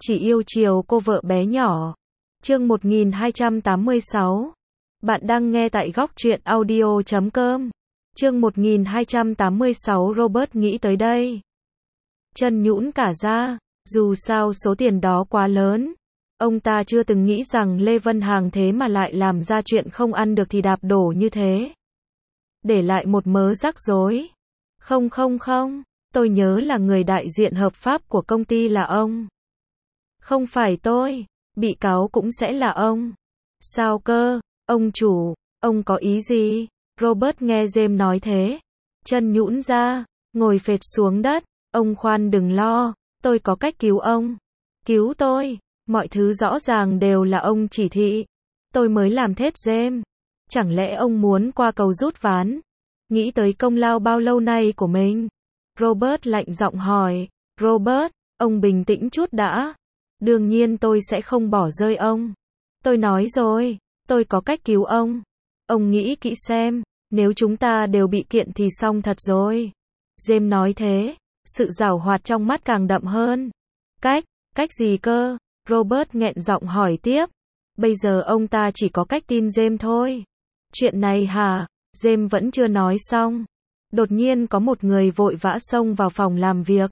chỉ yêu chiều cô vợ bé nhỏ. Chương 1286. Bạn đang nghe tại góc truyện audio.com. Chương 1286 Robert nghĩ tới đây. Chân nhũn cả ra, dù sao số tiền đó quá lớn. Ông ta chưa từng nghĩ rằng Lê Vân Hằng thế mà lại làm ra chuyện không ăn được thì đạp đổ như thế. Để lại một mớ rắc rối. Không, tôi nhớ là người đại diện hợp pháp của công ty là ông. Không phải tôi, bị cáo cũng sẽ là ông. Sao cơ, ông chủ, ông có ý gì? Robert nghe James nói thế, chân nhũn ra, ngồi phệt xuống đất. Ông khoan đừng lo, tôi có cách cứu ông. Cứu tôi, mọi thứ rõ ràng đều là ông chỉ thị. Tôi mới làm thết James. Chẳng lẽ ông muốn qua cầu rút ván? Nghĩ tới công lao bao lâu nay của mình. Robert lạnh giọng hỏi. Robert, ông bình tĩnh chút đã. Đương nhiên tôi sẽ không bỏ rơi ông. Tôi nói rồi, tôi có cách cứu ông. Ông nghĩ kỹ xem, nếu chúng ta đều bị kiện thì xong thật rồi. James nói thế, sự giảo hoạt trong mắt càng đậm hơn. Cách gì cơ? Robert nghẹn giọng hỏi tiếp. Bây giờ ông ta chỉ có cách tin James thôi. Chuyện này hả? James vẫn chưa nói xong. Đột nhiên có một người vội vã xông vào phòng làm việc.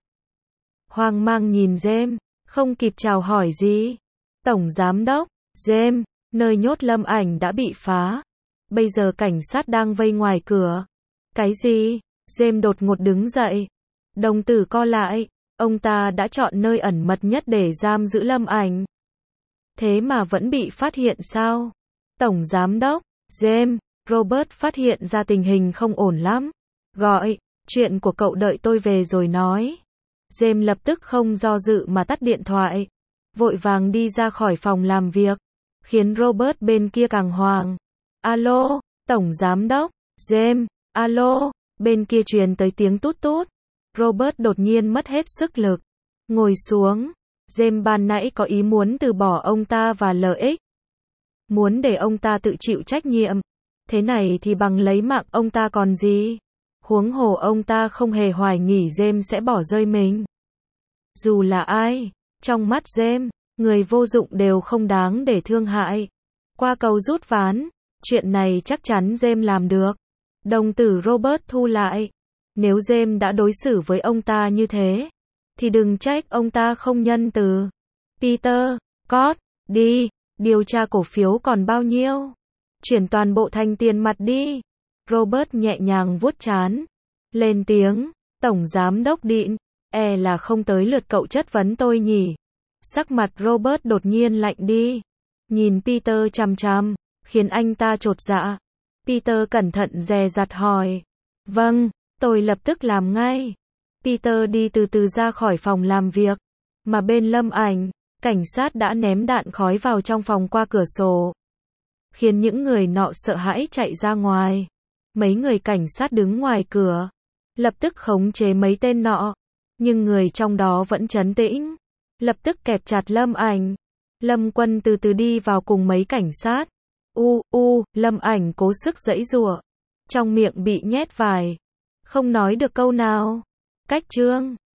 Hoang mang nhìn James, không kịp chào hỏi gì. Tổng giám đốc, James, nơi nhốt Lâm Ảnh đã bị phá. Bây giờ cảnh sát đang vây ngoài cửa. Cái gì? James đột ngột đứng dậy. Đồng tử co lại, ông ta đã chọn nơi ẩn mật nhất để giam giữ Lâm Ảnh. Thế mà vẫn bị phát hiện sao? Tổng giám đốc, James, Robert phát hiện ra tình hình không ổn lắm. Gọi, chuyện của cậu đợi tôi về rồi nói. James lập tức không do dự mà tắt điện thoại. Vội vàng đi ra khỏi phòng làm việc. Khiến Robert bên kia càng hoang. Alo, Tổng giám đốc, James, alo, bên kia truyền tới tiếng tút tút. Robert đột nhiên mất hết sức lực. Ngồi xuống. James ban nãy có ý muốn từ bỏ ông ta và lợi ích. Muốn để ông ta tự chịu trách nhiệm. Thế này thì bằng lấy mạng ông ta còn gì. Huống hồ ông ta không hề hoài nghi James sẽ bỏ rơi mình. Dù là ai, trong mắt James, người vô dụng đều không đáng để thương hại. Qua cầu rút ván, chuyện này chắc chắn James làm được. Đồng tử Robert thu lại. Nếu James đã đối xử với ông ta như thế, thì đừng trách ông ta không nhân từ. Peter, Scott, đi, điều tra cổ phiếu còn bao nhiêu? Chuyển toàn bộ thành tiền mặt đi. Robert nhẹ nhàng vuốt trán. Lên tiếng, Tổng giám đốc Dean, là không tới lượt cậu chất vấn tôi nhỉ. Sắc mặt Robert đột nhiên lạnh đi. Nhìn Peter chằm chằm, khiến anh ta chột dạ. Peter cẩn thận dè dặt hỏi. Vâng, tôi lập tức làm ngay. Peter đi từ từ ra khỏi phòng làm việc. Mà bên Lâm Ảnh, cảnh sát đã ném đạn khói vào trong phòng qua cửa sổ. Khiến những người nọ sợ hãi chạy ra ngoài. Mấy người cảnh sát đứng ngoài cửa. Lập tức khống chế mấy tên nọ. Nhưng người trong đó vẫn trấn tĩnh. Lập tức kẹp chặt Lâm Ảnh. Lâm Quân từ từ đi vào cùng mấy cảnh sát. Lâm Ảnh cố sức giãy giụa. Trong miệng bị nhét vải. Không nói được câu nào. Cách trương.